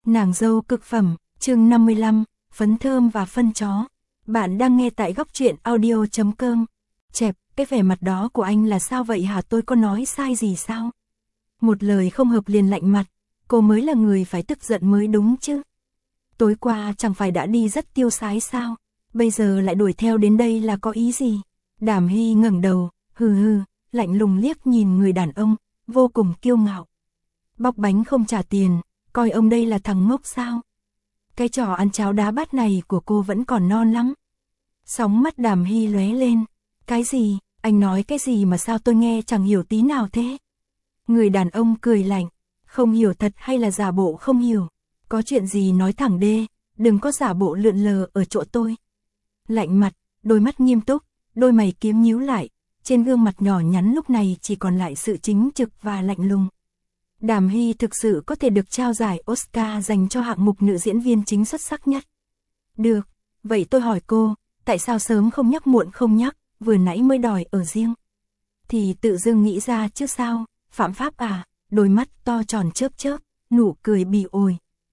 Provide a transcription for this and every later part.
Nàng dâu cực phẩm, chương 55, phấn thơm và phân chó. Bạn đang nghe tại góc truyện audio.com. Chẹp, cái vẻ mặt đó của anh là sao vậy hả, tôi có nói sai gì sao? Một lời không hợp liền lạnh mặt, cô mới là người phải tức giận mới đúng chứ. Tối qua chẳng phải đã đi rất tiêu sái sao, bây giờ lại đuổi theo đến đây là có ý gì? Đàm Hy ngẩng đầu, hừ hừ, lạnh lùng liếc nhìn người đàn ông, vô cùng kiêu ngạo. Bóc bánh không trả tiền, coi ông đây là thằng ngốc sao? Cái trò ăn cháo đá bát này của cô vẫn còn non lắm. Sóng mắt Đàm Hy lóe lên. Cái gì, anh nói cái gì mà sao tôi nghe chẳng hiểu tí nào thế? Người đàn ông cười lạnh, không hiểu thật hay là giả bộ không hiểu. Có chuyện gì nói thẳng đê, đừng có giả bộ lượn lờ ở chỗ tôi. Lạnh mặt, đôi mắt nghiêm túc, đôi mày kiếm nhíu lại, trên gương mặt nhỏ nhắn lúc này chỉ còn lại sự chính trực và lạnh lùng. Đàm Hy thực sự có thể được trao giải Oscar dành cho hạng mục nữ diễn viên chính xuất sắc nhất. Được, vậy tôi hỏi cô, tại sao sớm không nhắc muộn không nhắc, vừa nãy mới đòi ở riêng? Thì tự dưng nghĩ ra chứ sao, phạm pháp à? Đôi mắt to tròn chớp chớp, nụ cười bỉ ổi.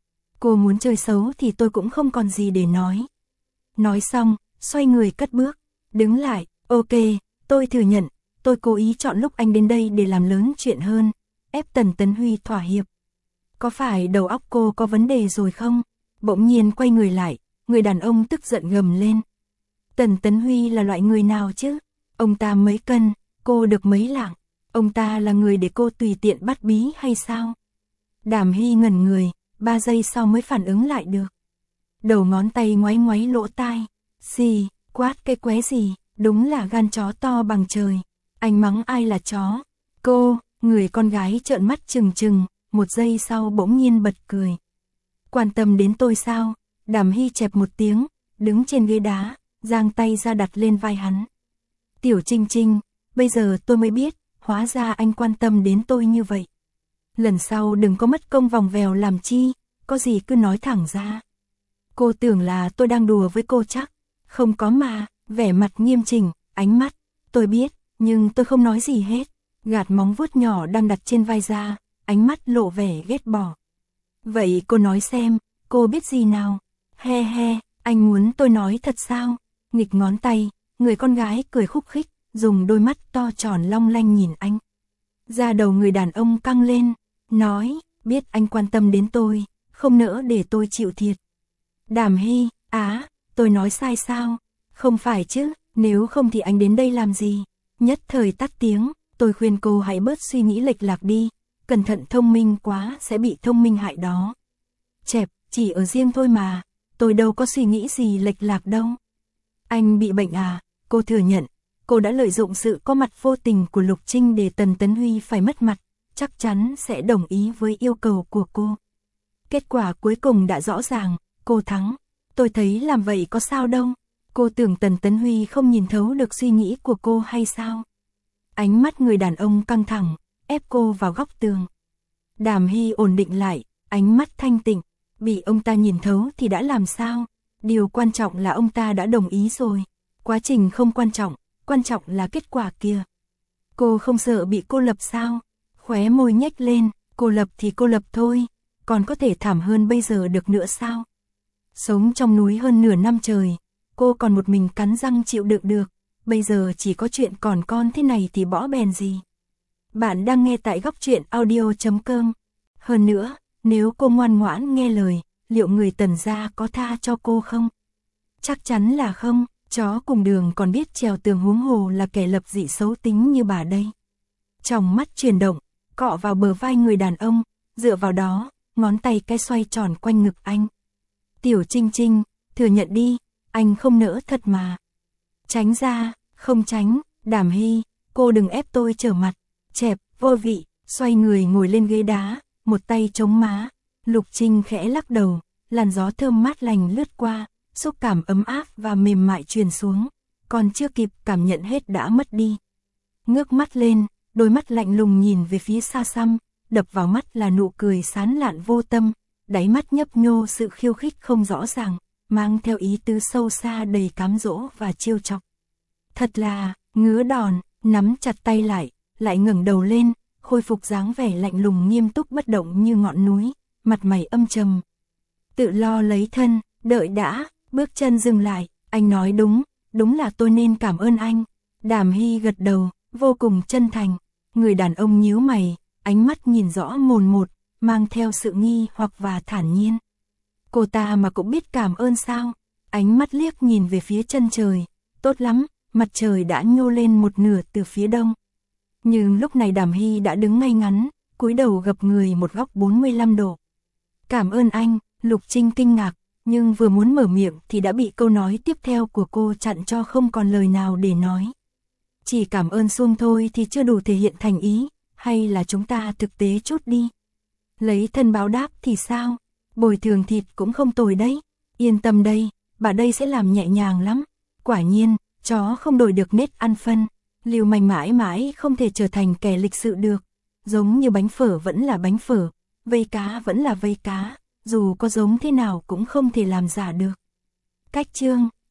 Cô muốn chơi xấu thì tôi cũng không còn gì để nói. Nói xong, xoay người cất bước, đứng lại, ok, tôi thừa nhận, tôi cố ý chọn lúc anh đến đây để làm lớn chuyện hơn, ép Tần Tấn Huy thỏa hiệp. Có phải đầu óc cô có vấn đề rồi không? Bỗng nhiên quay người lại, người đàn ông tức giận gầm lên. Tần Tấn Huy là loại người nào chứ? Ông ta mấy cân, cô được mấy lạng? Ông ta là người để cô tùy tiện bắt bí hay sao? Đàm Hy ngẩn người, 3 giây sau mới phản ứng lại được. Đầu ngón tay ngoáy ngoáy lỗ tai. Gì, quát cái qué gì, đúng là gan chó to bằng trời. Anh mắng ai là chó? Cô, người con gái trợn mắt trừng trừng, 1 giây sau bỗng nhiên bật cười. Quan tâm đến tôi sao? Đàm Hy chẹp một tiếng, đứng trên ghế đá, giang tay ra đặt lên vai hắn. Tiểu Trinh Trinh, bây giờ tôi mới biết, hóa ra anh quan tâm đến tôi như vậy. Lần sau đừng có mất công vòng vèo làm chi, có gì cứ nói thẳng ra. Cô tưởng là tôi đang đùa với cô chắc? Không có mà, vẻ mặt nghiêm chỉnh, ánh mắt, tôi biết, nhưng tôi không nói gì hết. Gạt móng vuốt nhỏ đang đặt trên vai ra, ánh mắt lộ vẻ ghét bỏ. Vậy cô nói xem, cô biết gì nào? He he, anh muốn tôi nói thật sao? Nghịch ngón tay, người con gái cười khúc khích, dùng đôi mắt to tròn long lanh nhìn anh. Da đầu người đàn ông căng lên, nói, biết anh quan tâm đến tôi, không nỡ để tôi chịu thiệt. Đàm Hy, tôi nói sai sao? Không phải chứ, nếu không thì anh đến đây làm gì? Nhất thời tắt tiếng, tôi khuyên cô hãy bớt suy nghĩ lệch lạc đi, cẩn thận thông minh quá sẽ bị thông minh hại đó. Chẹp, chỉ ở riêng thôi mà, tôi đâu có suy nghĩ gì lệch lạc đâu. Anh bị bệnh à? Cô thừa nhận, cô đã lợi dụng sự có mặt vô tình của Lục Trinh để Tần Tấn Huy phải mất mặt, chắc chắn sẽ đồng ý với yêu cầu của cô. Kết quả cuối cùng đã rõ ràng, cô thắng. Tôi thấy làm vậy có sao đâu. Cô tưởng Tần Tấn Huy không nhìn thấu được suy nghĩ của cô hay sao? Ánh mắt người đàn ông căng thẳng, ép cô vào góc tường. Đàm Hy ổn định lại, ánh mắt thanh tịnh, bị ông ta nhìn thấu thì đã làm sao? Điều quan trọng là ông ta đã đồng ý rồi. Quá trình không quan trọng là kết quả kia. Cô không sợ bị cô lập sao? Khóe môi nhếch lên, cô lập thì cô lập thôi, còn có thể thảm hơn bây giờ được nữa sao? Sống trong núi hơn nửa năm trời, cô còn một mình cắn răng chịu đựng được, bây giờ chỉ có chuyện còn con thế này thì bỏ bèn gì. Bạn đang nghe tại góc truyện audio.com. Hơn nữa, nếu cô ngoan ngoãn nghe lời, liệu người Tần gia có tha cho cô không? Chắc chắn là không, chó cùng đường còn biết trèo tường huống hồ là kẻ lập dị xấu tính như bà đây. Trong mắt chuyển động, cọ vào bờ vai người đàn ông, dựa vào đó, ngón tay cái xoay tròn quanh ngực anh. Tiểu Trinh Trinh, thừa nhận đi, anh không nỡ thật mà. Tránh ra, không tránh, Đàm Hy, cô đừng ép tôi trở mặt. Chẹp, vô vị, xoay người ngồi lên ghế đá, một tay chống má. Lục Trinh khẽ lắc đầu, làn gió thơm mát lành lướt qua, xúc cảm ấm áp và mềm mại truyền xuống, còn chưa kịp cảm nhận hết đã mất đi. Ngước mắt lên, đôi mắt lạnh lùng nhìn về phía xa xăm, đập vào mắt là nụ cười sán lạn vô tâm, đáy mắt nhấp nhô sự khiêu khích không rõ ràng, mang theo ý tứ sâu xa đầy cám dỗ và trêu chọc. Thật là, ngứa đòn, nắm chặt tay lại ngẩng đầu lên, khôi phục dáng vẻ lạnh lùng nghiêm túc bất động như ngọn núi, mặt mày âm trầm, tự lo lấy thân, đợi đã, bước chân dừng lại, anh nói đúng, đúng là tôi nên cảm ơn anh. Đàm Hy gật đầu, vô cùng chân thành. Người đàn ông nhíu mày, ánh mắt nhìn rõ mồn một, mang theo sự nghi hoặc và thản nhiên. Cô ta mà cũng biết cảm ơn sao? Ánh mắt liếc nhìn về phía chân trời, tốt lắm, mặt trời đã nhô lên một nửa từ phía đông. Nhưng lúc này Đàm Hy đã đứng ngay ngắn, cúi đầu gập người một góc 45 độ. Cảm ơn anh, Lục Trinh kinh ngạc, nhưng vừa muốn mở miệng thì đã bị câu nói tiếp theo của cô chặn cho không còn lời nào để nói. Chỉ cảm ơn suông thôi thì chưa đủ thể hiện thành ý, hay là chúng ta thực tế chút đi. Lấy thân báo đáp thì sao? Bồi thường thịt cũng không tồi đấy. Yên tâm đây, bà đây sẽ làm nhẹ nhàng lắm. Quả nhiên, chó không đổi được nết ăn phân. Lưu manh mãi mãi không thể trở thành kẻ lịch sự được. Giống như bánh phở vẫn là bánh phở, vây cá vẫn là vây cá, dù có giống thế nào cũng không thể làm giả được. Cách chương